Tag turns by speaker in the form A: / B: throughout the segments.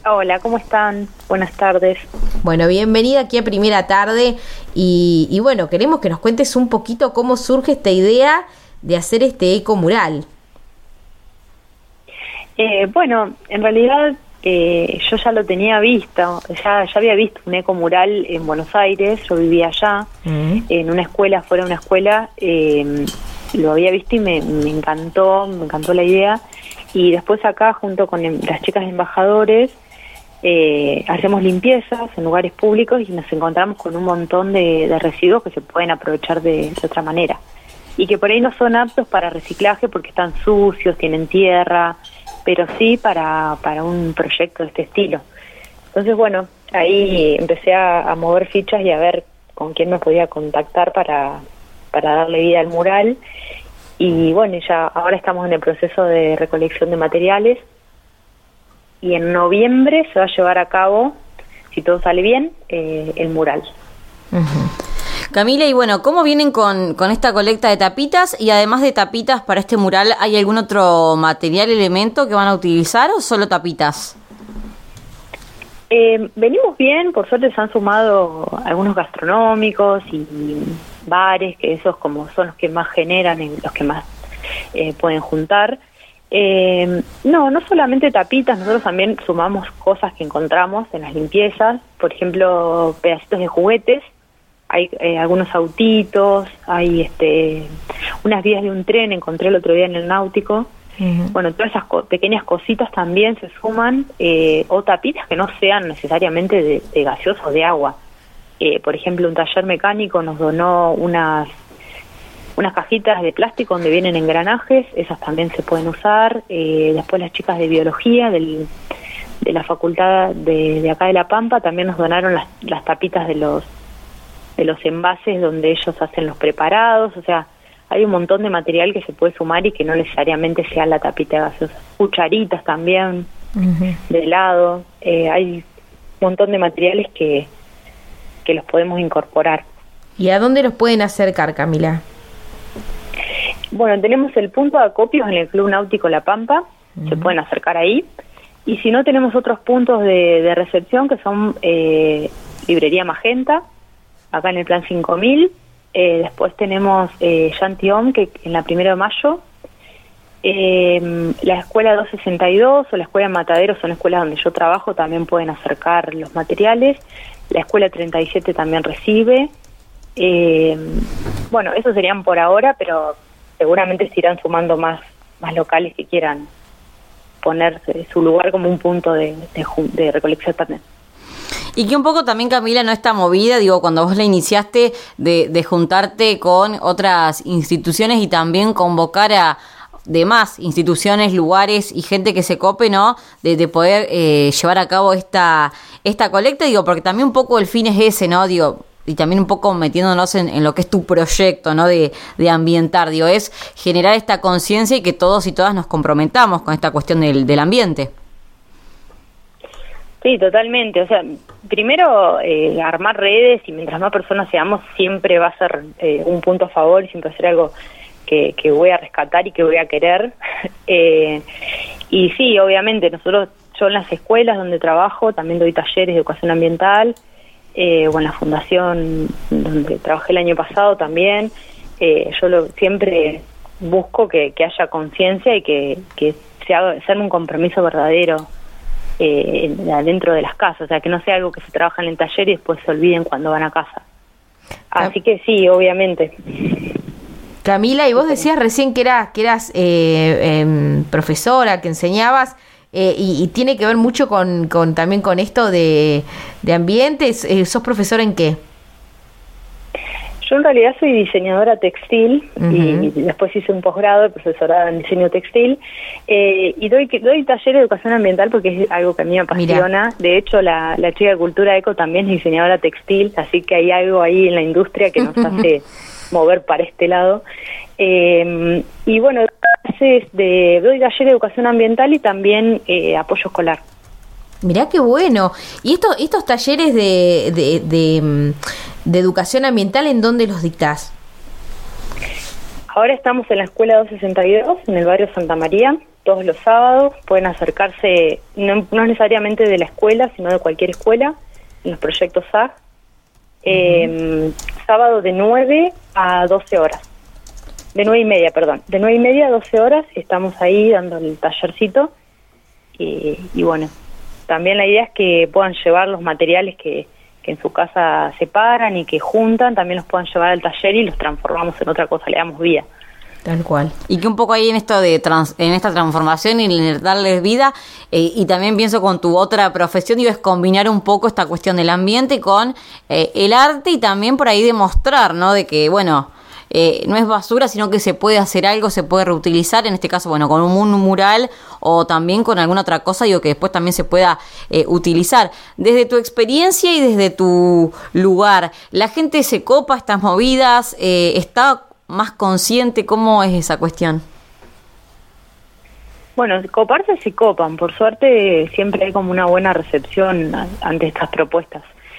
A: Hola, ¿cómo están? Buenas tardes.
B: Bueno, bienvenida aquí a Primera Tarde y bueno, queremos que nos cuentes un poquito cómo surge esta idea de hacer este ecomural.
A: Bueno, en realidad yo ya lo tenía visto, ya había visto un ecomural en Buenos Aires, yo vivía allá, en una escuela, fuera de una escuela, lo había visto y me encantó la idea, y después acá junto con las chicas de embajadores hacemos limpiezas en lugares públicos y nos encontramos con un montón de residuos que se pueden aprovechar de otra manera y que por ahí no son aptos para reciclaje porque están sucios, tienen tierra, pero sí para un proyecto de este estilo. Entonces, bueno, ahí empecé a mover fichas y a ver con quién me podía contactar para darle vida al mural. Y bueno, ya ahora estamos en el proceso de recolección de materiales y en noviembre se va a llevar a cabo, si todo sale bien, el mural.
C: Camila, y bueno, ¿cómo vienen con esta colecta de tapitas? Y además de tapitas para este mural, ¿hay algún otro material, elemento que van a utilizar o solo tapitas?
A: Venimos bien, por suerte se han sumado algunos gastronómicos y bares, que esos como son los que más generan, los que más pueden juntar. No solamente tapitas, nosotros también sumamos cosas que encontramos en las limpiezas, por ejemplo, pedacitos de juguetes. Hay algunos autitos, hay unas vías de un tren, encontré el otro día en el Náutico. Bueno, todas esas pequeñas cositas también se suman, o tapitas que no sean necesariamente de gaseosa o de agua. Por ejemplo, un taller mecánico nos donó unas cajitas de plástico donde vienen engranajes, esas también se pueden usar. Después las chicas de biología de la facultad de acá de La Pampa también nos donaron las tapitas de los envases donde ellos hacen los preparados. O sea, hay un montón de material que se puede sumar y que no necesariamente sea la tapita gaseosa. Cucharitas también, de helado. Hay un montón de materiales que los podemos incorporar.
B: ¿Y a dónde los pueden acercar, Camila?
A: Bueno, tenemos el punto de acopios en el Club Náutico La Pampa, se pueden acercar ahí. Y si no, tenemos otros puntos de recepción que son Librería Magenta, acá en el Plan 5000. Después tenemos Chantión, que en la 1 de Mayo. La Escuela 262 o la Escuela Matadero son escuelas donde yo trabajo, también pueden acercar los materiales. La Escuela 37 también recibe. Bueno, esos serían por ahora, pero seguramente se irán sumando más locales que quieran poner su lugar como un punto de recolección también.
C: Y que un poco también, Camila, no está movida, digo, cuando vos la iniciaste de juntarte con otras instituciones y también convocar a demás instituciones, lugares y gente que se cope, ¿no? De poder llevar a cabo esta colecta, digo, porque también un poco el fin es ese, ¿no? Digo, y también un poco metiéndonos en lo que es tu proyecto, ¿no? De ambientar, digo, es generar esta conciencia y que todos y todas nos comprometamos con esta cuestión del ambiente.
A: Sí, totalmente. O sea, primero armar redes y mientras más personas seamos siempre va a ser un punto a favor y siempre va a ser algo que voy a rescatar y que voy a querer. Y sí, obviamente, yo en las escuelas donde trabajo también doy talleres de educación ambiental, o en la fundación donde trabajé el año pasado también. Yo siempre busco que haya conciencia y que se haga un compromiso verdadero dentro de las casas, o sea, que no sea algo que se trabaja en el taller y después se olviden cuando van a casa. Así que sí, obviamente.
B: Camila, y vos decías recién que eras profesora, que enseñabas, y tiene que ver mucho también con esto de ambientes. ¿Sos profesora en qué?
A: Yo en realidad soy diseñadora textil y después hice un posgrado de profesorado en diseño textil, y doy taller de educación ambiental porque es algo que a mí me apasiona. Mirá. De hecho, la chica de Cultura Eco también es diseñadora textil, así que hay algo ahí en la industria que nos hace mover para este lado. Y bueno, doy taller de educación ambiental y también apoyo escolar.
B: Mirá qué bueno. ¿Y estos talleres de educación ambiental, en dónde los dictás?
A: Ahora estamos en la Escuela 262, en el barrio Santa María. todos los sábados. Pueden acercarse, no necesariamente de la escuela, sino de cualquier escuela, en los proyectos SAG. Sábado de 9 a 12 horas. De 9:30, perdón. De 9:30 a 12 horas estamos ahí dando el tallercito. Y bueno, también la idea es que puedan llevar los materiales que en su casa separan y que juntan, también los puedan llevar al taller y los transformamos en otra cosa, le damos vida.
B: Tal cual.
C: Y que un poco ahí en esto de en esta transformación y en darles vida, y también pienso con tu otra profesión, digo, es combinar un poco esta cuestión del ambiente con el arte y también por ahí demostrar, ¿no? De que, bueno, no es basura, sino que se puede hacer algo, se puede reutilizar, en este caso, bueno, con un mural o también con alguna otra cosa, digo, que después también se pueda utilizar. Desde tu experiencia y desde tu lugar, ¿la gente se copa estas movidas? ¿Está más consciente? ¿Cómo es esa cuestión?
A: Bueno, coparse sí copan, por suerte siempre hay como una buena recepción ante estas propuestas.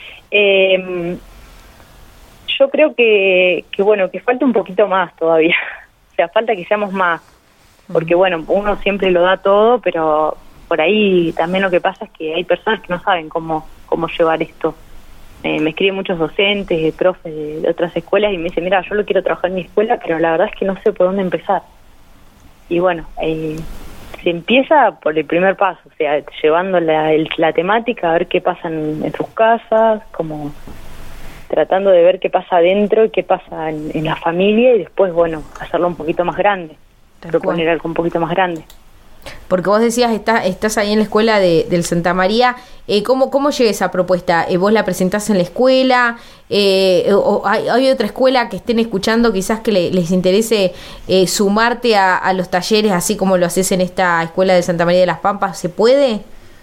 A: Yo creo que bueno, que falta un poquito más todavía, o sea, falta que seamos más, porque bueno, uno siempre lo da todo, pero por ahí también lo que pasa es que hay personas que no saben cómo llevar esto. Me escriben muchos docentes, profes de otras escuelas y me dicen, mira, yo lo quiero trabajar en mi escuela, pero la verdad es que no sé por dónde empezar. Y bueno, se empieza por el primer paso, o sea, llevando la temática, a ver qué pasa en sus casas, como tratando de ver qué pasa adentro y qué pasa en la familia, y después, bueno, hacerlo un poquito más grande, proponer algo un poquito más grande.
B: Porque vos decías, estás ahí en la escuela del Santa María. ¿Cómo llega esa propuesta? ¿Vos la presentás en la escuela? ¿O hay otra escuela que estén escuchando quizás que les interese sumarte a los talleres, así como lo haces en esta escuela de Santa María de las Pampas? ¿Se puede?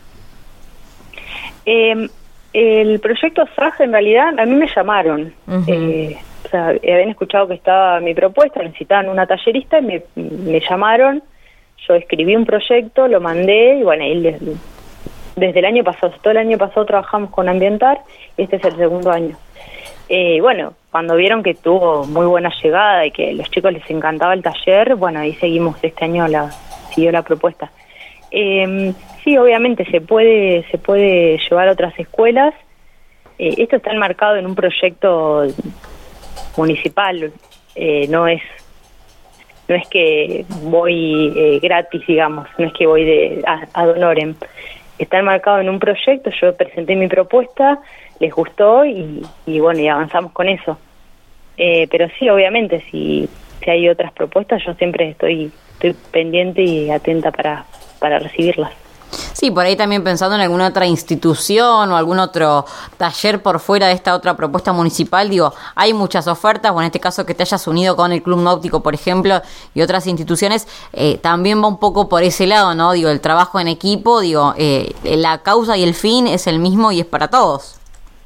A: El proyecto SAG, en realidad, a mí me llamaron. O sea, habían escuchado que estaba mi propuesta, necesitaban una tallerista y me llamaron. Yo escribí un proyecto, lo mandé y bueno, desde el año pasado, todo el año pasado trabajamos con Ambientar y este es el segundo año. Bueno, cuando vieron que tuvo muy buena llegada y que a los chicos les encantaba el taller, bueno, ahí seguimos, este año siguió la propuesta. Sí, obviamente se puede llevar a otras escuelas. Esto está enmarcado en un proyecto municipal, no es que voy gratis, digamos, no es que voy ad honorem. Está enmarcado en un proyecto, yo presenté mi propuesta, les gustó y bueno, y avanzamos con eso. Pero sí, obviamente, si hay otras propuestas, yo siempre estoy pendiente y atenta para recibirlas.
C: Sí, por ahí también pensando en alguna otra institución o algún otro taller por fuera de esta otra propuesta municipal, digo, hay muchas ofertas, o en este caso que te hayas unido con el Club Náutico, por ejemplo, y otras instituciones, también va un poco por ese lado, ¿no? Digo, el trabajo en equipo, digo, la causa y el fin es el mismo y es para todos.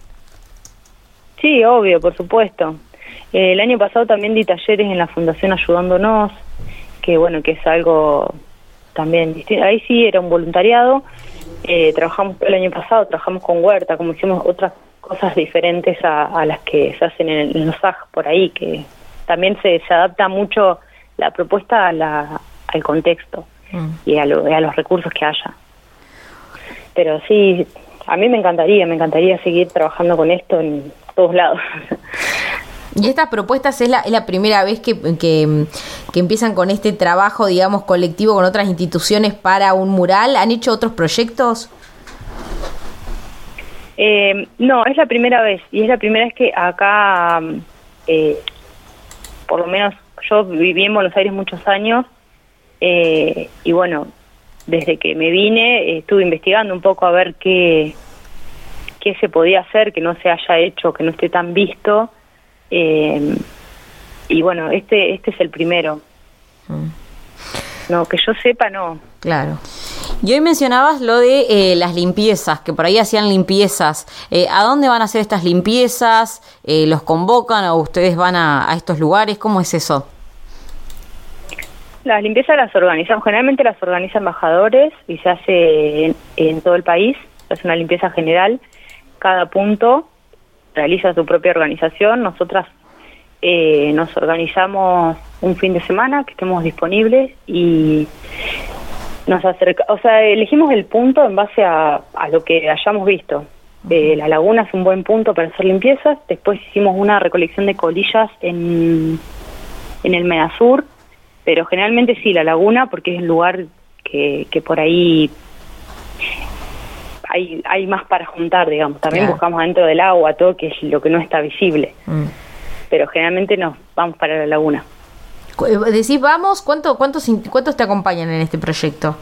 A: Sí, obvio, por supuesto. El año pasado también di talleres en la Fundación Ayudándonos, que bueno, que es algo también distinto. Ahí sí era un voluntariado. Trabajamos el año pasado, trabajamos con huerta, como hicimos otras cosas diferentes a las que se hacen en los SAG por ahí, que también se adapta mucho la propuesta al contexto y a los recursos que haya. Pero sí, a mí me encantaría seguir trabajando con esto en todos lados.
B: ¿Y estas propuestas es la primera vez que empiezan con este trabajo, digamos, colectivo con otras instituciones para un mural? ¿Han hecho otros proyectos?
A: No, es la primera vez. Y es la primera vez que acá, por lo menos yo viví en Buenos Aires muchos años. Y bueno, desde que me vine estuve investigando un poco a ver qué se podía hacer, que no se haya hecho, que no esté tan visto. Y bueno, este es el primero. No, que yo sepa, no.
B: Claro.
C: Y hoy mencionabas lo de las limpiezas, que por ahí hacían limpiezas. ¿A dónde van a hacer estas limpiezas? ¿Los convocan o ustedes van a estos lugares? ¿Cómo es eso?
A: Las limpiezas las organizamos, generalmente las organizan embajadores y se hace en todo el país. Es una limpieza general. Cada punto realiza su propia organización. Nosotras nos organizamos un fin de semana que estemos disponibles y nos acerca, o sea, elegimos el punto en base a lo que hayamos visto. La laguna es un buen punto para hacer limpiezas. Después hicimos una recolección de colillas en el Medasur, pero generalmente sí, la laguna, porque es el lugar que por ahí hay más para juntar, digamos. También buscamos adentro del agua todo, que es lo que no está visible. Pero generalmente nos vamos para la laguna.
B: Decís vamos, ¿cuántos te acompañan en este proyecto?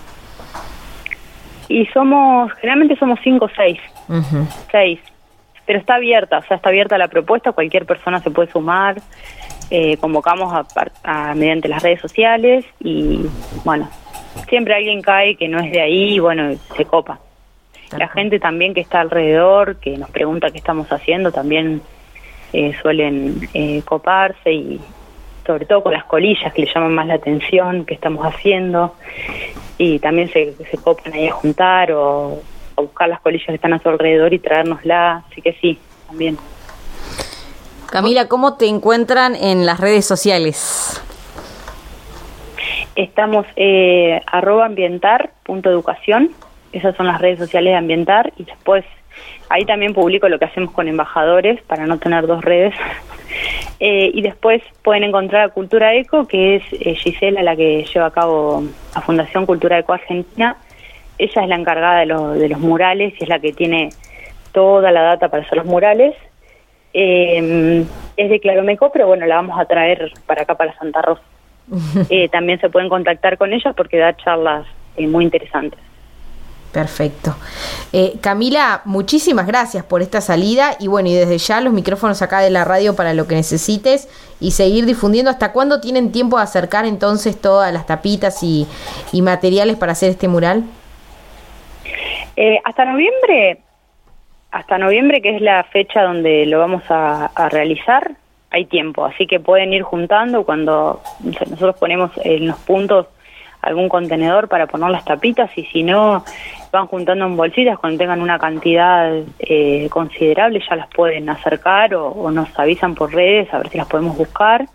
A: Y generalmente somos 5 o 6. 6. Pero está abierta, o sea, está abierta la propuesta, cualquier persona se puede sumar. Convocamos mediante las redes sociales y, bueno, siempre alguien cae que no es de ahí y, bueno, se copa. La gente también que está alrededor, que nos pregunta qué estamos haciendo, también suelen coparse, y sobre todo con las colillas, que le llaman más la atención, que estamos haciendo, y también se copan ahí a juntar o a buscar las colillas que están a su alrededor y traérnoslas, así que sí, también.
C: Camila, ¿cómo te encuentran en las redes sociales?
A: Estamos @ambientar.educación, esas son las redes sociales de Ambientar, y después ahí también publico lo que hacemos con embajadores para no tener 2 redes. Y después pueden encontrar a Cultura Eco, que es Gisela la que lleva a cabo la Fundación Cultura Eco Argentina. Ella es la encargada de los murales y es la que tiene toda la data para hacer los murales. Es de Claromeco, pero bueno, la vamos a traer para acá, para Santa Rosa. También se pueden contactar con ella porque da charlas muy interesantes.
B: Perfecto. Camila, muchísimas gracias por esta salida y bueno, y desde ya los micrófonos acá de la radio para lo que necesites y seguir difundiendo. ¿Hasta cuándo tienen tiempo de acercar entonces todas las tapitas y materiales para hacer este mural?
A: Hasta noviembre, que es la fecha donde lo vamos a realizar, hay tiempo, así que pueden ir juntando cuando nosotros ponemos en los puntos algún contenedor para poner las tapitas, y si no, van juntando en bolsitas. Cuando tengan una cantidad considerable ya las pueden acercar o nos avisan por redes a ver si las podemos buscar.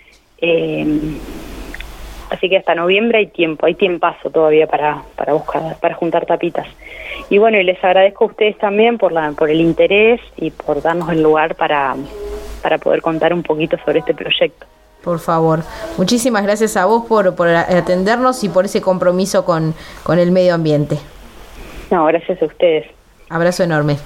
A: Así que hasta noviembre hay tiempazo todavía para buscar, para juntar tapitas. Y bueno, y les agradezco a ustedes también por el interés y por darnos el lugar para poder contar un poquito sobre este proyecto.
B: Por favor, muchísimas gracias a vos por atendernos y por ese compromiso con el medio ambiente.
A: No, gracias a ustedes.
B: Abrazo enorme.